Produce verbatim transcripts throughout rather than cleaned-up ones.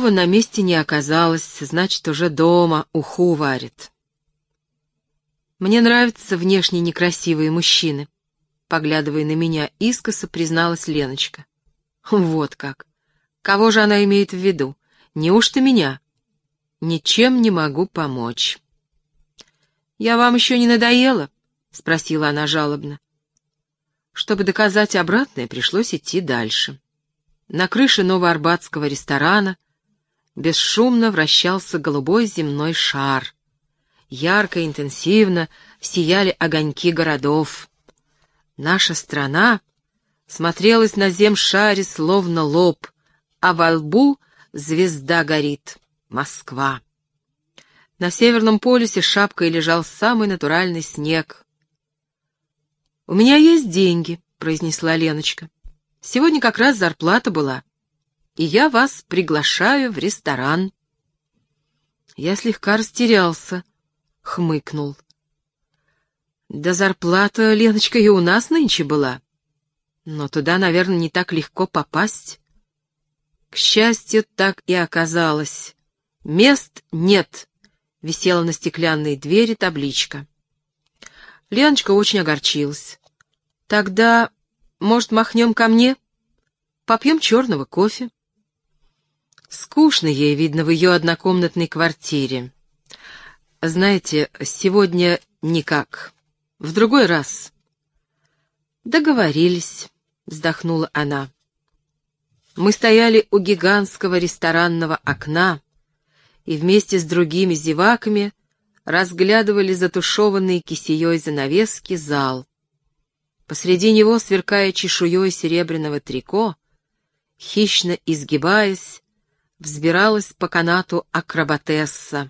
Другого на месте не оказалось, значит, уже дома уху варит. Мне нравятся внешне некрасивые мужчины, поглядывая на меня искоса, призналась Леночка. Вот как. Кого же она имеет в виду? Неужто меня? Ничем не могу помочь. «Я вам еще не надоела?» — спросила она жалобно. Чтобы доказать обратное, пришлось идти дальше. На крыше новоарбатского ресторана бесшумно вращался голубой земной шар. Ярко и интенсивно сияли огоньки городов. Наша страна смотрелась на земшаре словно лоб, а во лбу звезда горит — Москва. На Северном полюсе шапкой лежал самый натуральный снег. «У меня есть деньги», — произнесла Леночка. «Сегодня как раз зарплата была, и я вас приглашаю в ресторан». Я слегка растерялся, хмыкнул. «Да зарплата, Леночка, и у нас нынче была. Но туда, наверное, не так легко попасть». К счастью, так и оказалось. «Мест нет», — висела на стеклянной двери табличка. Леночка очень огорчилась. «Тогда, может, махнем ко мне? Попьем черного кофе?» Скучно ей, видно, в ее однокомнатной квартире. «Знаете, сегодня никак. В другой раз». «Договорились», — вздохнула она. Мы стояли у гигантского ресторанного окна и вместе с другими зеваками разглядывали затушеванные кисеей занавески зал. Посреди него, сверкая чешуей серебряного трико, хищно изгибаясь, взбиралась по канату акробатесса.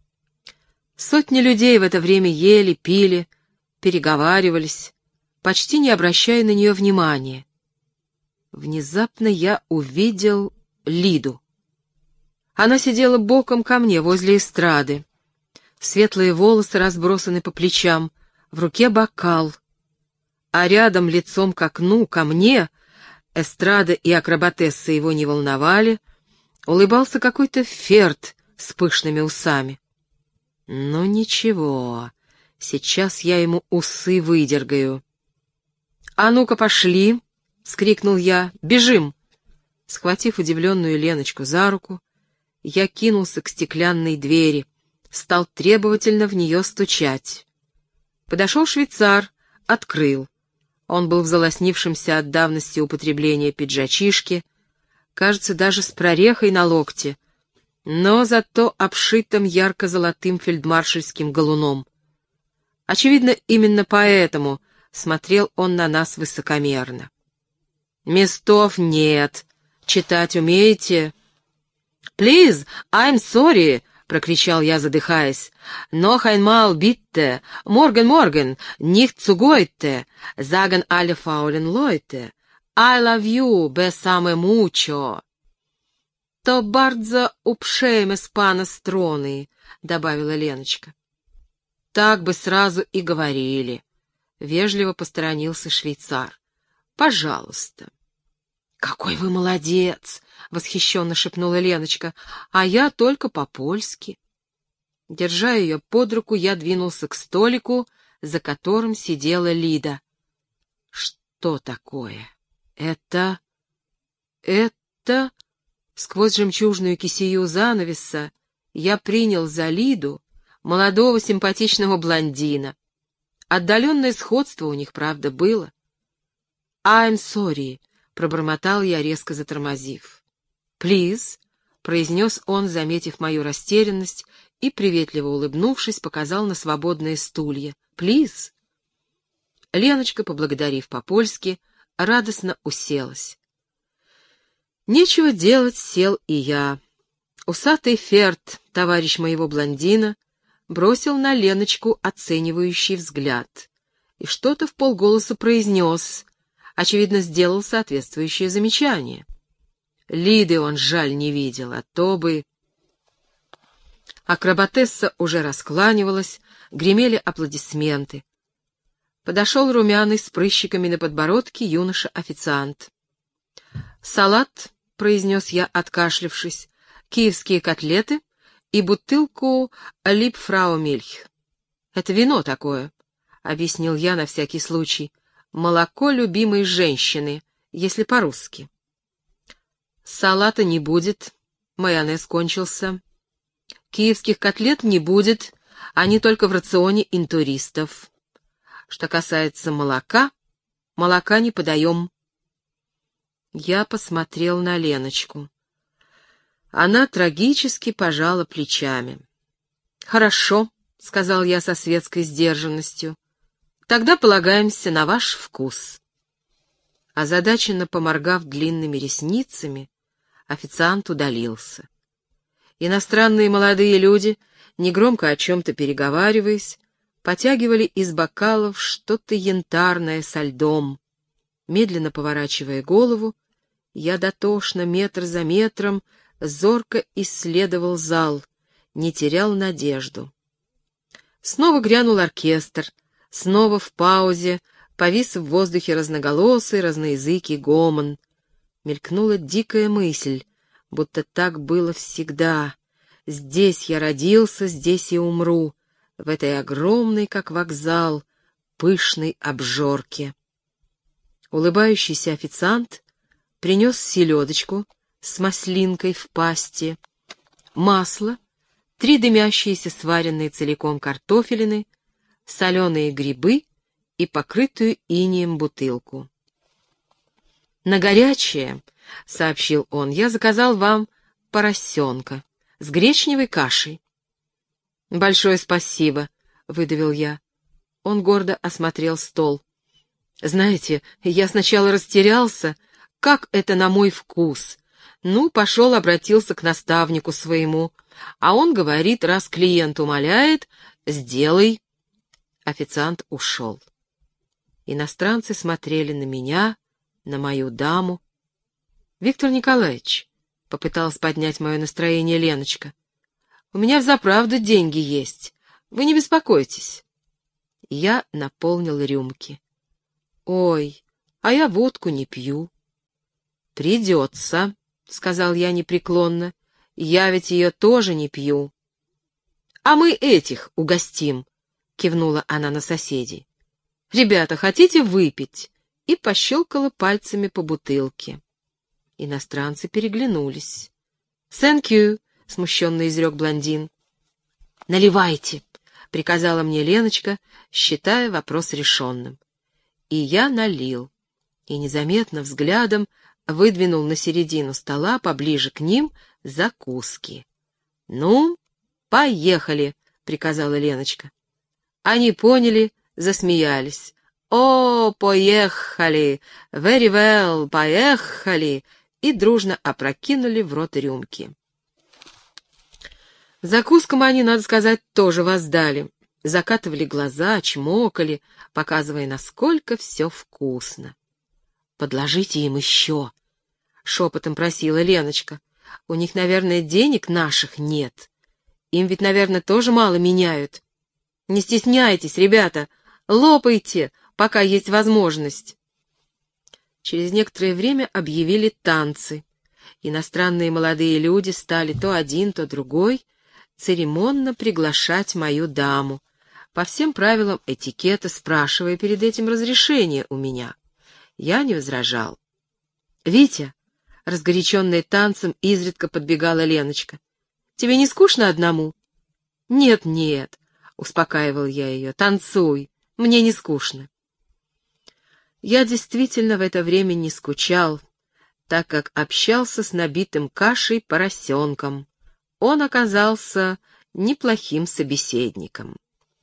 Сотни людей в это время ели, пили, переговаривались, почти не обращая на нее внимания. Внезапно я увидел Лиду. Она сидела боком ко мне возле эстрады. Светлые волосы разбросаны по плечам, в руке бокал. А рядом, лицом к окну, ко мне, эстрада и акробатесса его не волновали, улыбался какой-то ферт с пышными усами. Ну ничего, сейчас я ему усы выдергаю. «А ну-ка, пошли!» — скрикнул я. «Бежим!» Схватив удивленную Леночку за руку, я кинулся к стеклянной двери, стал требовательно в нее стучать. Подошел швейцар, открыл. Он был в залоснившемся от давности употребления пиджачишке, кажется, даже с прорехой на локте, но зато обшитым ярко-золотым фельдмаршальским галуном. Очевидно, именно поэтому смотрел он на нас высокомерно. «Местов нет. Читать умеете?» «Please, I'm sorry», — прокричал я, задыхаясь. «Noch einmal bitte, morgen, morgen, nicht zu heute, sagen alle faulen Leute. I love you, besame mucho». «То bardzo uprzejme z pana strony», — добавила Леночка. «Так бы сразу и говорили», — вежливо посторонился швейцар. «Пожалуйста». «Какой вы молодец!» — восхищенно шепнула Леночка. «А я только по-польски». Держа ее под руку, я двинулся к столику, за которым сидела Лида. «Что такое? Это... это...» Сквозь жемчужную кисею занавеса я принял за Лиду молодого симпатичного блондина. Отдаленное сходство у них, правда, было. «I'm sorry», — пробормотал я, резко затормозив. «Please», — произнес он, заметив мою растерянность, и, приветливо улыбнувшись, показал на свободные стулья. «Please». Леночка, поблагодарив по-польски, радостно уселась. Нечего делать, сел и я. Усатый ферт, товарищ моего блондина, бросил на Леночку оценивающий взгляд и что-то вполголоса произнес, очевидно, сделал соответствующее замечание. Лиды он, жаль, не видел, а то бы... Акробатесса уже раскланивалась, гремели аплодисменты. Подошел румяный с прыщиками на подбородке юноша-официант. «Салат», — произнес я, откашлявшись, киевские котлеты и бутылку Липфраумильх. Это вино такое, — объяснил я на всякий случай. Молоко любимой женщины, если по-русски. Салата не будет, майонез кончился. Киевских котлет не будет, они только в рационе интуристов. Что касается молока, молока не подаем. Я посмотрел на Леночку. Она трагически пожала плечами. «Хорошо», — сказал я со светской сдержанностью, — «тогда полагаемся на ваш вкус». Озадаченно поморгав длинными ресницами, официант удалился. Иностранные молодые люди, негромко о чем-то переговариваясь, потягивали из бокалов что-то янтарное со льдом. Медленно поворачивая голову, я дотошно, метр за метром, зорко исследовал зал, не терял надежду. Снова грянул оркестр, снова в паузе повис в воздухе разноголосый, разноязыкий гомон. Мелькнула дикая мысль, будто так было всегда. Здесь я родился, здесь и умру, в этой огромной, как вокзал, пышной обжорке. Улыбающийся официант принес селедочку с маслинкой в пасти, масло, три дымящиеся сваренные целиком картофелины, соленые грибы и покрытую инеем бутылку. «На горячее, — сообщил он, — я заказал вам поросенка с гречневой кашей». «Большое спасибо», — выдавил я. Он гордо осмотрел стол. «Знаете, я сначала растерялся, как это на мой вкус. Ну, пошел, обратился к наставнику своему, а он говорит, раз клиент умоляет, сделай». Официант ушел. Иностранцы смотрели на меня, на мою даму. «Виктор Николаевич», — попыталась поднять мое настроение Леночка, — «у меня взаправду деньги есть, вы не беспокойтесь». Я наполнил рюмки. «Ой, а я водку не пью». «Придется», — сказал я непреклонно, — «я ведь ее тоже не пью». «А мы этих угостим», — кивнула она на соседей. «Ребята, хотите выпить?» И пощелкала пальцами по бутылке. Иностранцы переглянулись. «Thank you», — смущенно изрек блондин. «Наливайте», — приказала мне Леночка, считая вопрос решенным. И я налил, и незаметно взглядом выдвинул на середину стола поближе к ним закуски. «Ну, поехали», — приказала Леночка. Они поняли, засмеялись. «О, поехали! Very well, поехали!» и дружно опрокинули в рот рюмки. Закускам они, надо сказать, тоже воздали. Закатывали глаза, чмокали, показывая, насколько все вкусно. «Подложите им еще!» — шепотом просила Леночка. «У них, наверное, денег наших нет. Им ведь, наверное, тоже мало меняют. Не стесняйтесь, ребята, лопайте, пока есть возможность». Через некоторое время объявили танцы. Иностранные молодые люди стали то один, то другой церемонно приглашать мою даму, по всем правилам этикета спрашивая перед этим разрешение у меня. Я не возражал. «Витя», — разгоряченная танцем, изредка подбегала Леночка, — «тебе не скучно одному?» «Нет-нет», — успокаивал я ее, — «танцуй, мне не скучно». Я действительно в это время не скучал, так как общался с набитым кашей поросенком. Он оказался неплохим собеседником.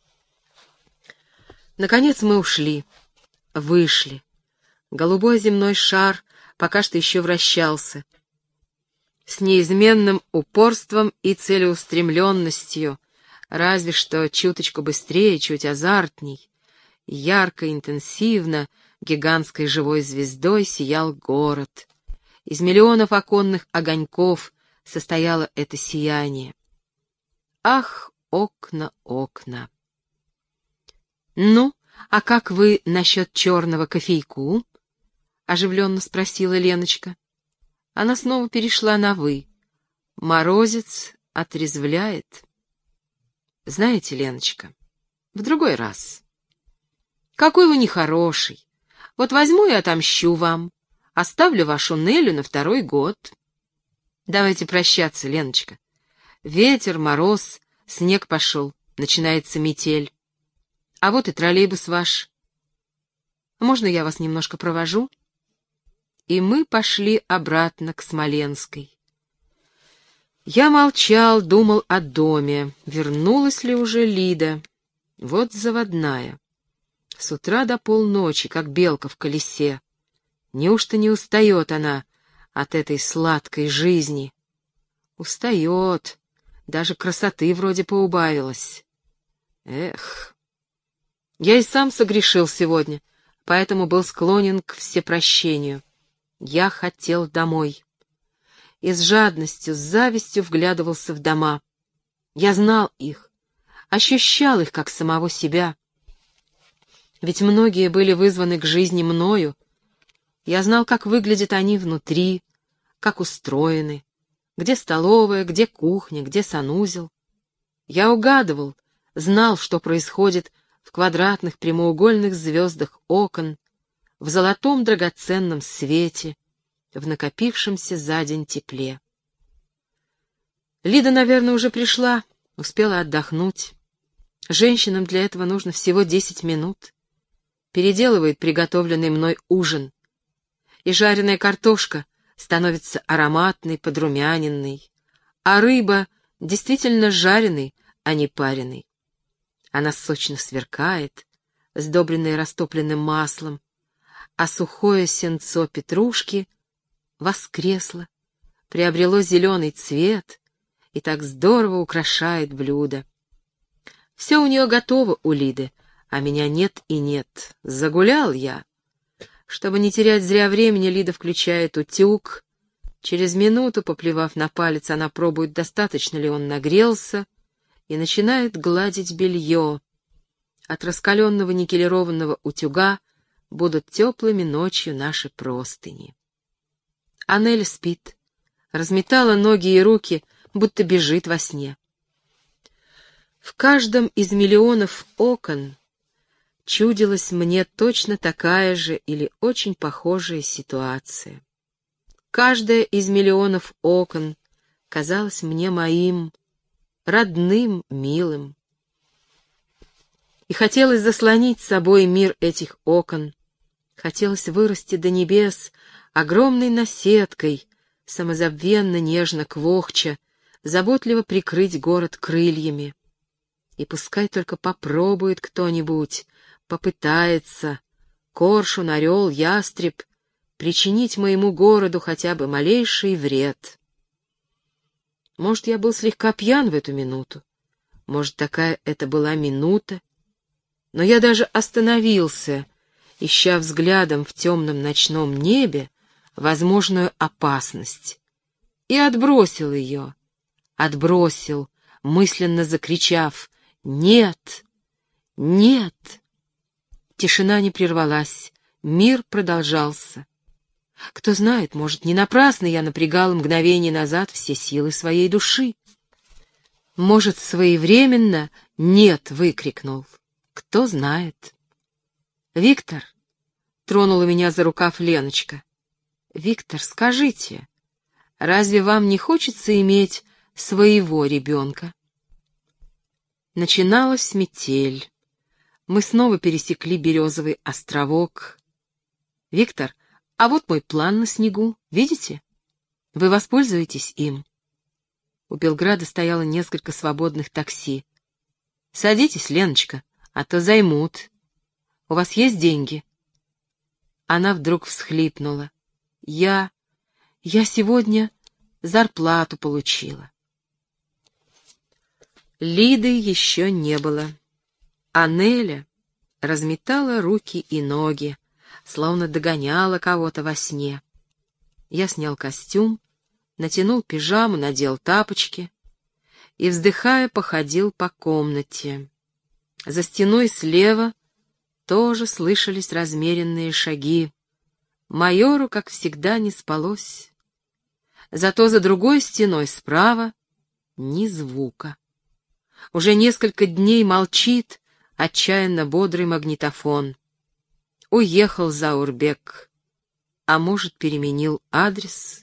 Наконец мы ушли, вышли. Голубой земной шар пока что еще вращался. С неизменным упорством и целеустремленностью, разве что чуточку быстрее, чуть азартней. Ярко, интенсивно, гигантской живой звездой сиял город. Из миллионов оконных огоньков состояло это сияние. Ах, окна, окна! «Ну, а как вы насчет черного кофейку?» — оживленно спросила Леночка. Она снова перешла на «вы». Морозец отрезвляет. Знаете, Леночка, в другой раз. Какой вы нехороший. Вот возьму и отомщу вам. Оставлю вашу Нелю на второй год. Давайте прощаться, Леночка. Ветер, мороз, снег пошел, начинается метель. А вот и троллейбус ваш. Можно я вас немножко провожу? И мы пошли обратно к Смоленской. Я молчал, думал о доме. Вернулась ли уже Лида? Вот заводная. С утра до полночи, как белка в колесе. Неужто не устает она от этой сладкой жизни? Устает. Даже красоты вроде поубавилось. Эх. Я и сам согрешил сегодня, поэтому был склонен к всепрощению. Я хотел домой. И с жадностью, с завистью вглядывался в дома. Я знал их, ощущал их как самого себя. Ведь многие были вызваны к жизни мною. Я знал, как выглядят они внутри, как устроены, где столовая, где кухня, где санузел. Я угадывал, знал, что происходит в квадратных прямоугольных звездах окон, в золотом драгоценном свете, в накопившемся за день тепле. Лида, наверное, уже пришла, успела отдохнуть. Женщинам для этого нужно всего десять минут. Переделывает приготовленный мной ужин, и жареная картошка становится ароматной, подрумяненной, а рыба действительно жареной, а не пареной. Она сочно сверкает, сдобренная растопленным маслом, а сухое сенцо петрушки воскресло, приобрело зеленый цвет и так здорово украшает блюдо. Все у нее готово у Лиды, а меня нет и нет. Загулял я. Чтобы не терять зря времени, Лида включает утюг. Через минуту, поплевав на палец, она пробует, достаточно ли он нагрелся, и начинает гладить белье. От раскаленного никелированного утюга будут теплыми ночью наши простыни. Анель спит, разметала ноги и руки, будто бежит во сне. В каждом из миллионов окон чудилась мне точно такая же или очень похожая ситуация. Каждая из миллионов окон казалась мне моим, родным, милым. И хотелось заслонить собой мир этих окон, хотелось вырасти до небес огромной наседкой, самозабвенно, нежно квохча, заботливо прикрыть город крыльями. И пускай только попробует кто-нибудь, попытается, коршун, орел, ястреб, причинить моему городу хотя бы малейший вред. Может, я был слегка пьян в эту минуту, может, такая это была минута, но я даже остановился, ища взглядом в темном ночном небе возможную опасность, и отбросил ее, отбросил, мысленно закричав: «Нет! Нет!» Тишина не прервалась, мир продолжался. Кто знает, может, не напрасно я напрягал мгновение назад все силы своей души. Может, своевременно «нет» выкрикнул. Кто знает. «Виктор!» — тронула меня за рукав Леночка. «Виктор, скажите, разве вам не хочется иметь своего ребенка?» Начиналась метель. Мы снова пересекли Березовый островок. «Виктор, а вот мой план на снегу, видите? Вы воспользуетесь им?» У Белграда стояло несколько свободных такси. «Садитесь, Леночка, а то займут. У вас есть деньги?» Она вдруг всхлипнула. «Я... я сегодня зарплату получила». Лиды еще не было. А Неля разметала руки и ноги, словно догоняла кого-то во сне. Я снял костюм, натянул пижаму, надел тапочки и, вздыхая, походил по комнате. За стеной слева тоже слышались размеренные шаги. Майору, как всегда, не спалось. Зато за другой стеной справа ни звука. Уже несколько дней молчит отчаянно бодрый магнитофон. Уехал Заурбек, а может, переменил адрес.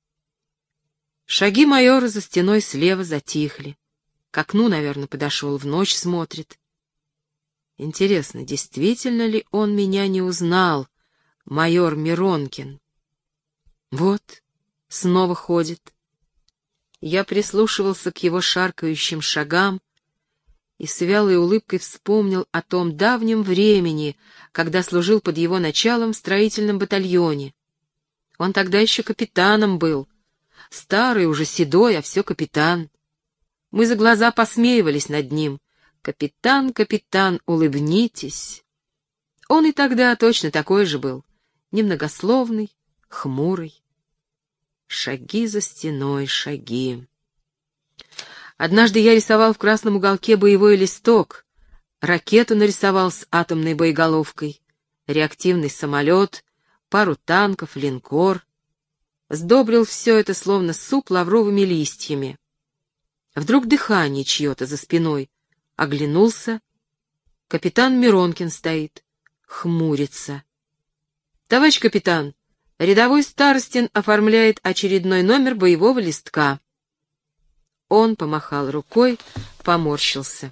Шаги майора за стеной слева затихли. К окну, наверное, подошел, в ночь смотрит. Интересно, действительно ли он меня не узнал, майор Миронкин? Вот, снова ходит. Я прислушивался к его шаркающим шагам и с вялой улыбкой вспомнил о том давнем времени, когда служил под его началом в строительном батальоне. Он тогда еще капитаном был, старый, уже седой, а все капитан. Мы за глаза посмеивались над ним. «Капитан, капитан, улыбнитесь!» Он и тогда точно такой же был, немногословный, хмурый. Шаги за стеной, шаги. Однажды я рисовал в красном уголке боевой листок, ракету нарисовал с атомной боеголовкой, реактивный самолет, пару танков, линкор. Сдобрил все это словно суп лавровыми листьями. Вдруг дыхание чье-то за спиной. Оглянулся. Капитан Миронкин стоит, хмурится. «Товарищ капитан, рядовой Старостин оформляет очередной номер боевого листка». Он помахал рукой, поморщился.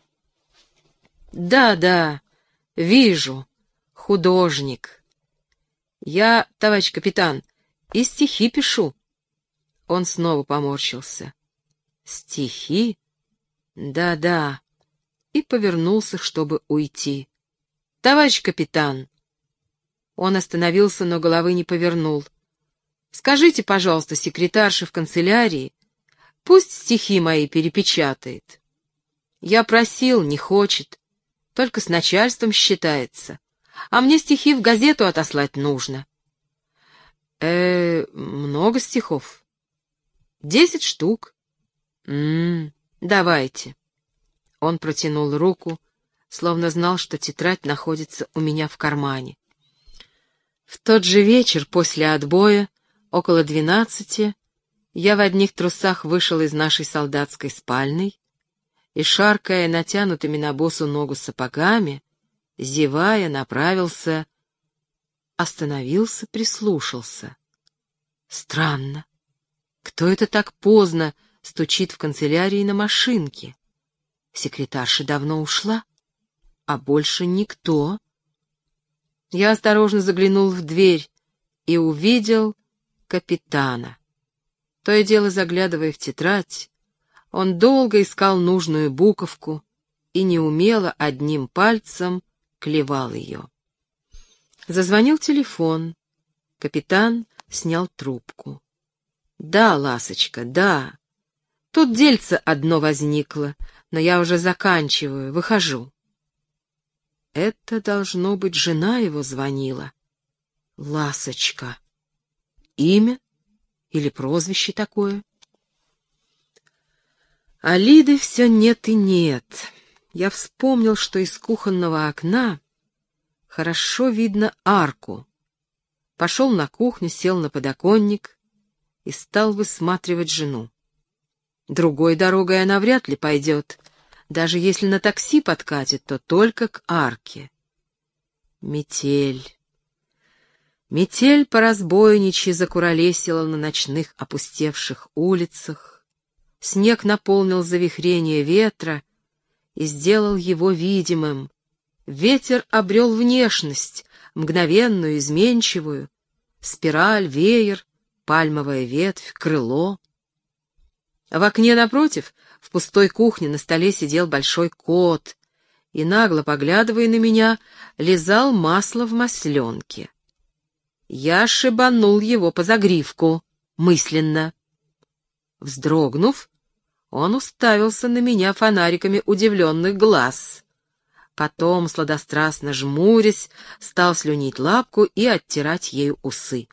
«Да, да, вижу, художник. Я, товарищ капитан, и стихи пишу». Он снова поморщился. «Стихи? Да-да». И повернулся, чтобы уйти. «Товарищ капитан!» Он остановился, но головы не повернул. «Скажите, пожалуйста, секретарше в канцелярии, пусть стихи мои перепечатает. Я просил, не хочет, только с начальством считается, а мне стихи в газету отослать нужно». «Э, много стихов?» «Десять штук». «М-м, давайте». Он протянул руку, словно знал, что тетрадь находится у меня в кармане. В тот же вечер после отбоя, около двенадцати, я в одних трусах вышел из нашей солдатской спальной и, шаркая натянутыми на босу ногу сапогами, зевая, направился, остановился, прислушался. Странно. Кто это так поздно стучит в канцелярии на машинке? Секретарша давно ушла, а больше никто. Я осторожно заглянул в дверь и увидел капитана. То и дело, заглядывая в тетрадь, он долго искал нужную буковку и неумело одним пальцем клевал ее. Зазвонил телефон. Капитан снял трубку. «Да, ласочка, да. Тут дельце одно возникло, но я уже заканчиваю, выхожу». Это, должно быть, жена его звонила. Ласочка. Имя или прозвище такое? А Лиды все нет и нет. Я вспомнил, что из кухонного окна хорошо видно арку. Пошел на кухню, сел на подоконник и стал высматривать жену. Другой дорогой она вряд ли пойдет. Даже если на такси подкатит, то только к арке. Метель. Метель по-разбойничьи закуролесила на ночных опустевших улицах. Снег наполнил завихрение ветра и сделал его видимым. Ветер обрел внешность, мгновенную, изменчивую. Спираль, веер, пальмовая ветвь, крыло. В окне напротив, в пустой кухне, на столе сидел большой кот и, нагло поглядывая на меня, лизал масло в масленке. Я шибанул его по загривку, мысленно. Вздрогнув, он уставился на меня фонариками удивленных глаз. Потом, сладострастно жмурясь, стал слюнить лапку и оттирать ею усы.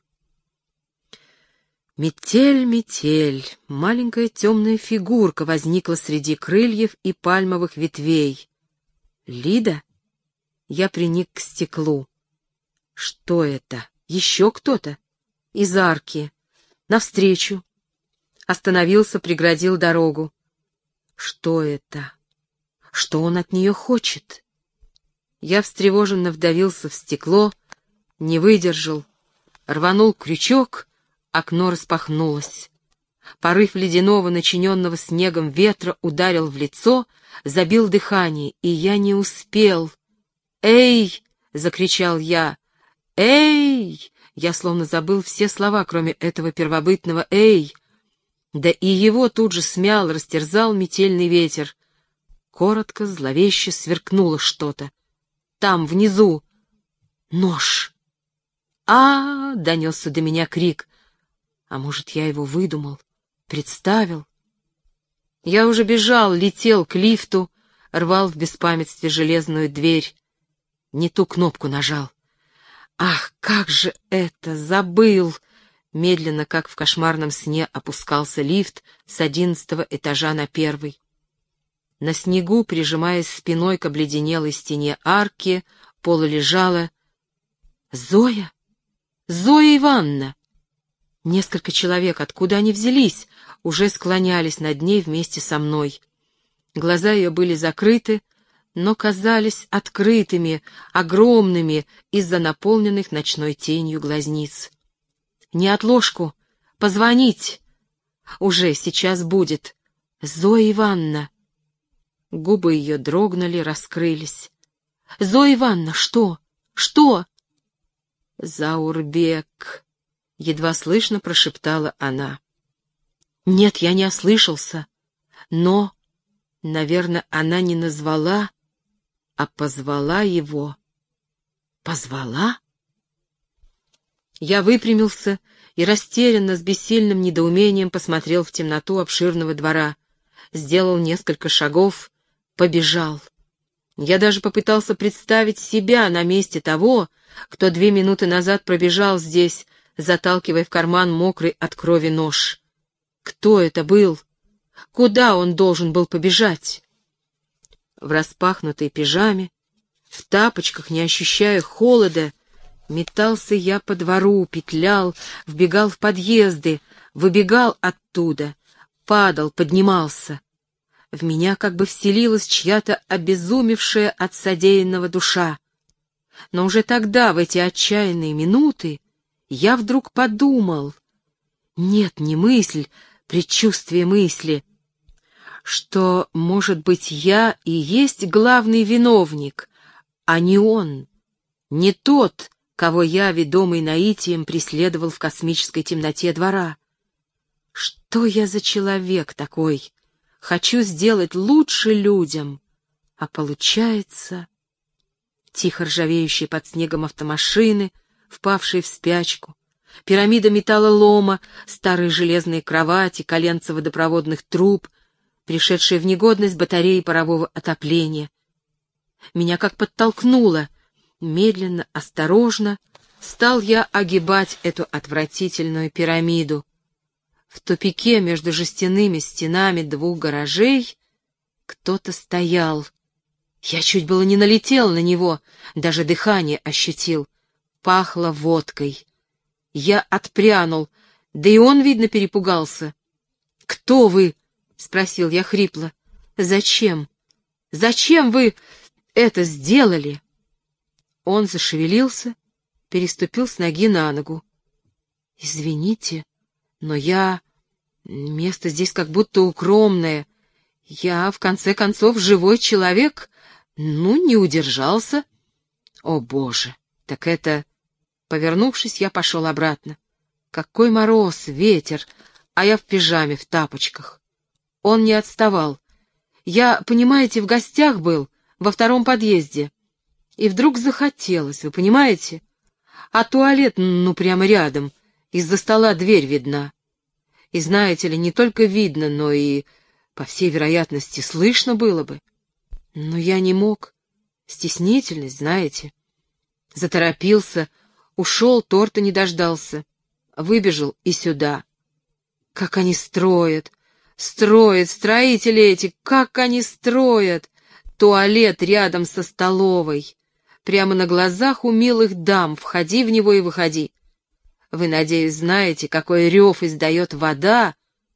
Метель, метель, маленькая темная фигурка возникла среди крыльев и пальмовых ветвей. Лида? Я приник к стеклу. Что это? Еще кто-то? Из арки. Навстречу. Остановился, преградил дорогу. Что это? Что он от нее хочет? Я встревоженно вдавился в стекло, не выдержал, рванул крючок, окно распахнулось. Порыв ледяного, начиненного снегом ветра ударил в лицо, забил дыхание, и я не успел. «Эй!» — закричал я. «Эй!» Я словно забыл все слова, кроме этого первобытного «эй!». Да и его тут же смял, растерзал метельный ветер. Коротко, зловеще сверкнуло что-то. Там, внизу, нож. а, -а, -а донесся до меня крик. А может, я его выдумал, представил? Я уже бежал, летел к лифту, рвал в беспамятстве железную дверь. Не ту кнопку нажал. Ах, как же это, забыл! Медленно, как в кошмарном сне, опускался лифт с одиннадцатого этажа на первый. На снегу, прижимаясь спиной к обледенелой стене арки, полулежала Зоя. Зоя Ивановна. Несколько человек, откуда они взялись, уже склонялись над ней вместе со мной. Глаза ее были закрыты, но казались открытыми, огромными из-за наполненных ночной тенью глазниц. «Неотложку! Позвонить! Уже сейчас будет! Зоя Ивановна!» Губы ее дрогнули, раскрылись. «Зоя Ивановна, что? Что?» «Заурбек!» — едва слышно прошептала она. Нет, я не ослышался, но, наверное, она не назвала, а позвала его. Позвала? Я выпрямился и растерянно, с бессильным недоумением посмотрел в темноту обширного двора, сделал несколько шагов, побежал. Я даже попытался представить себя на месте того, кто две минуты назад пробежал здесь, заталкивая в карман мокрый от крови нож. Кто это был? Куда он должен был побежать? В распахнутой пижаме, в тапочках, не ощущая холода, метался я по двору, петлял, вбегал в подъезды, выбегал оттуда, падал, поднимался. В меня как бы вселилась чья-то обезумевшая от содеянного душа. Но уже тогда, в эти отчаянные минуты, я вдруг подумал, нет, не мысль, предчувствие мысли, что, может быть, я и есть главный виновник, а не он, не тот, кого я, ведомый наитием, преследовал в космической темноте двора. Что я за человек такой? Хочу сделать лучше людям, а получается... Тихо ржавеющие под снегом автомашины, впавшие в спячку, пирамида металлолома, старые железные кровати, коленца водопроводных труб, пришедшие в негодность батареи парового отопления. Меня как подтолкнуло. Медленно, осторожно стал я огибать эту отвратительную пирамиду. В тупике между жестяными стенами двух гаражей кто-то стоял. Я чуть было не налетел на него, даже дыхание ощутил. Пахло водкой. Я отпрянул, да и он, видно, перепугался. «Кто вы?» — спросил я хрипло. «Зачем? Зачем вы это сделали?» Он зашевелился, переступил с ноги на ногу. «Извините, но я... Место здесь как будто укромное. Я, в конце концов, живой человек. Ну, не удержался. О, Боже, так это...» Повернувшись, я пошел обратно. Какой мороз, ветер, а я в пижаме, в тапочках. Он не отставал. Я, понимаете, в гостях был, во втором подъезде. И вдруг захотелось, вы понимаете? А туалет, ну, прямо рядом, из-за стола дверь видна. И знаете ли, не только видно, но и, по всей вероятности, слышно было бы. Но я не мог. Стеснительность, знаете. Заторопился, ушел, торта не дождался. Выбежал и сюда. Как они строят, строят, строители эти, как они строят. Туалет рядом со столовой. Прямо на глазах у милых дам, входи в него и выходи. Вы, надеюсь, знаете, какой рев издает вода,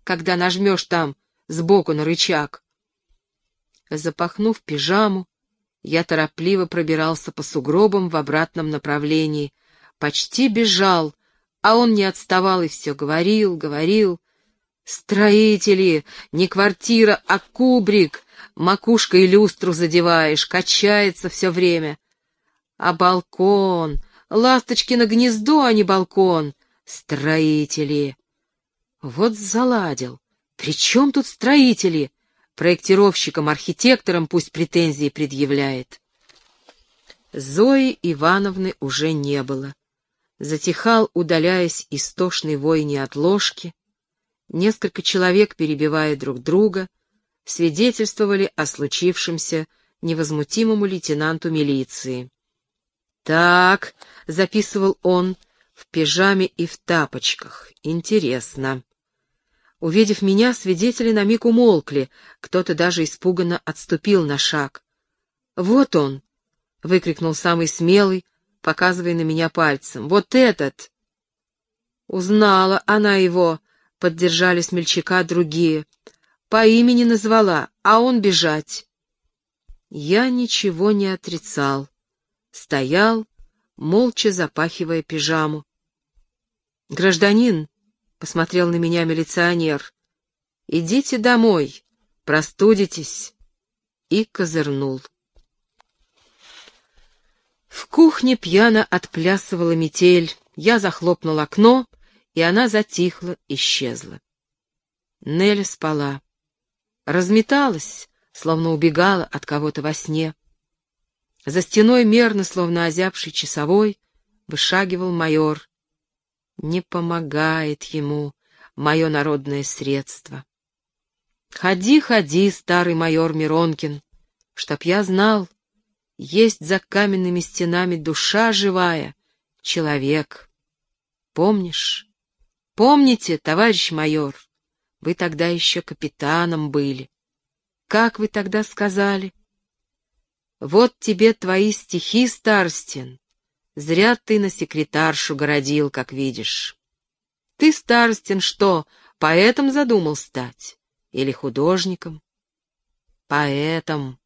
когда нажмешь там сбоку на рычаг. Запахнув пижаму, я торопливо пробирался по сугробам в обратном направлении, почти бежал, а он не отставал и все говорил, говорил. «Строители! Не квартира, а кубрик! Макушкой люстру задеваешь, качается все время. А балкон! Ласточкино гнездо, а не балкон! Строители!» Вот заладил. При чем тут строители? Проектировщикам-архитекторам пусть претензии предъявляет. Зои Ивановны уже не было. Затихал, удаляясь, истошный вой неотложки. Несколько человек, перебивая друг друга, свидетельствовали о случившемся невозмутимому лейтенанту милиции. «Так», — записывал он, — «в пижаме и в тапочках. Интересно». Увидев меня, свидетели на миг умолкли, кто-то даже испуганно отступил на шаг. «Вот он!» — выкрикнул самый смелый, показывая на меня пальцем. «Вот этот!» «Узнала она его!» — поддержали смельчака другие. «По имени назвала, а он бежать!» Я ничего не отрицал. Стоял, молча запахивая пижаму. «Гражданин!» — посмотрел на меня милиционер. «Идите домой, простудитесь!» И козырнул. В кухне пьяно отплясывала метель. Я захлопнул окно, и она затихла, исчезла. Неля спала. Разметалась, словно убегала от кого-то во сне. За стеной мерно, словно озябший часовой, вышагивал майор. Не помогает ему мое народное средство. Ходи, ходи, старый майор Миронкин, чтоб я знал, есть за каменными стенами душа живая, человек. Помнишь? Помните, товарищ майор, вы тогда еще капитаном были. Как вы тогда сказали? Вот тебе твои стихи, Старостин. Зря ты на секретаршу городил, как видишь. Ты, Старостин, что, поэтом задумал стать? Или художником? Поэтом.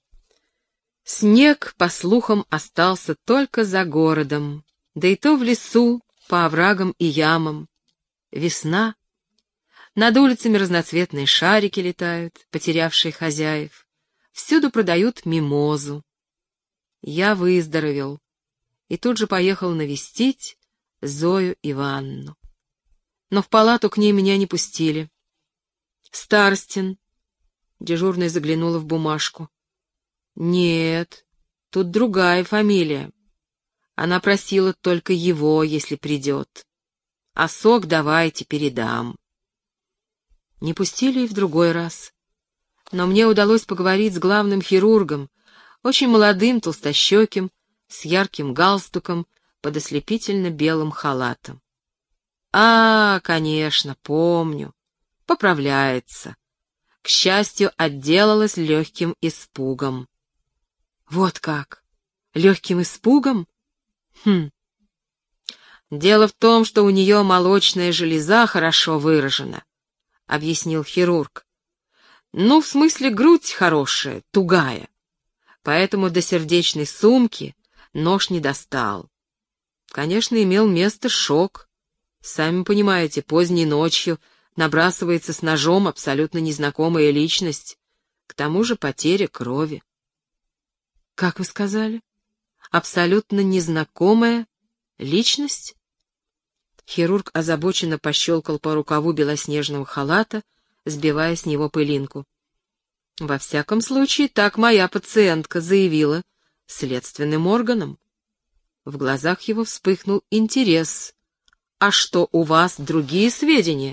Снег, по слухам, остался только за городом, да и то в лесу, по оврагам и ямам. Весна. Над улицами разноцветные шарики летают, потерявшие хозяев. Всюду продают мимозу. Я выздоровел и тут же поехал навестить Зою Ивановну. Но в палату к ней меня не пустили. «Старостин», — дежурная заглянула в бумажку. «Нет, тут другая фамилия. Она просила только его, если придет. А сок давайте передам». Не пустили и в другой раз. Но мне удалось поговорить с главным хирургом, очень молодым, толстощеким, с ярким галстуком под ослепительно-белым халатом. «А, конечно, помню. Поправляется. К счастью, отделалась легким испугом». «Вот как? Легким испугом? Хм. Дело в том, что у нее молочная железа хорошо выражена», — объяснил хирург. «Ну, в смысле, грудь хорошая, тугая. Поэтому до сердечной сумки нож не достал. Конечно, имел место шок. Сами понимаете, поздней ночью набрасывается с ножом абсолютно незнакомая личность. К тому же потеря крови». «Как вы сказали? Абсолютно незнакомая личность?» Хирург озабоченно пощелкал по рукаву белоснежного халата, сбивая с него пылинку. «Во всяком случае, так моя пациентка заявила следственным органам». В глазах его вспыхнул интерес. «А что, у вас другие сведения?»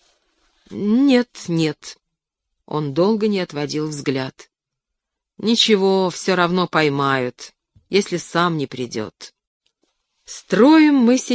«Нет, нет». Он долго не отводил взгляд. «Ничего, все равно поймают, если сам не придет. Строим мы сейчас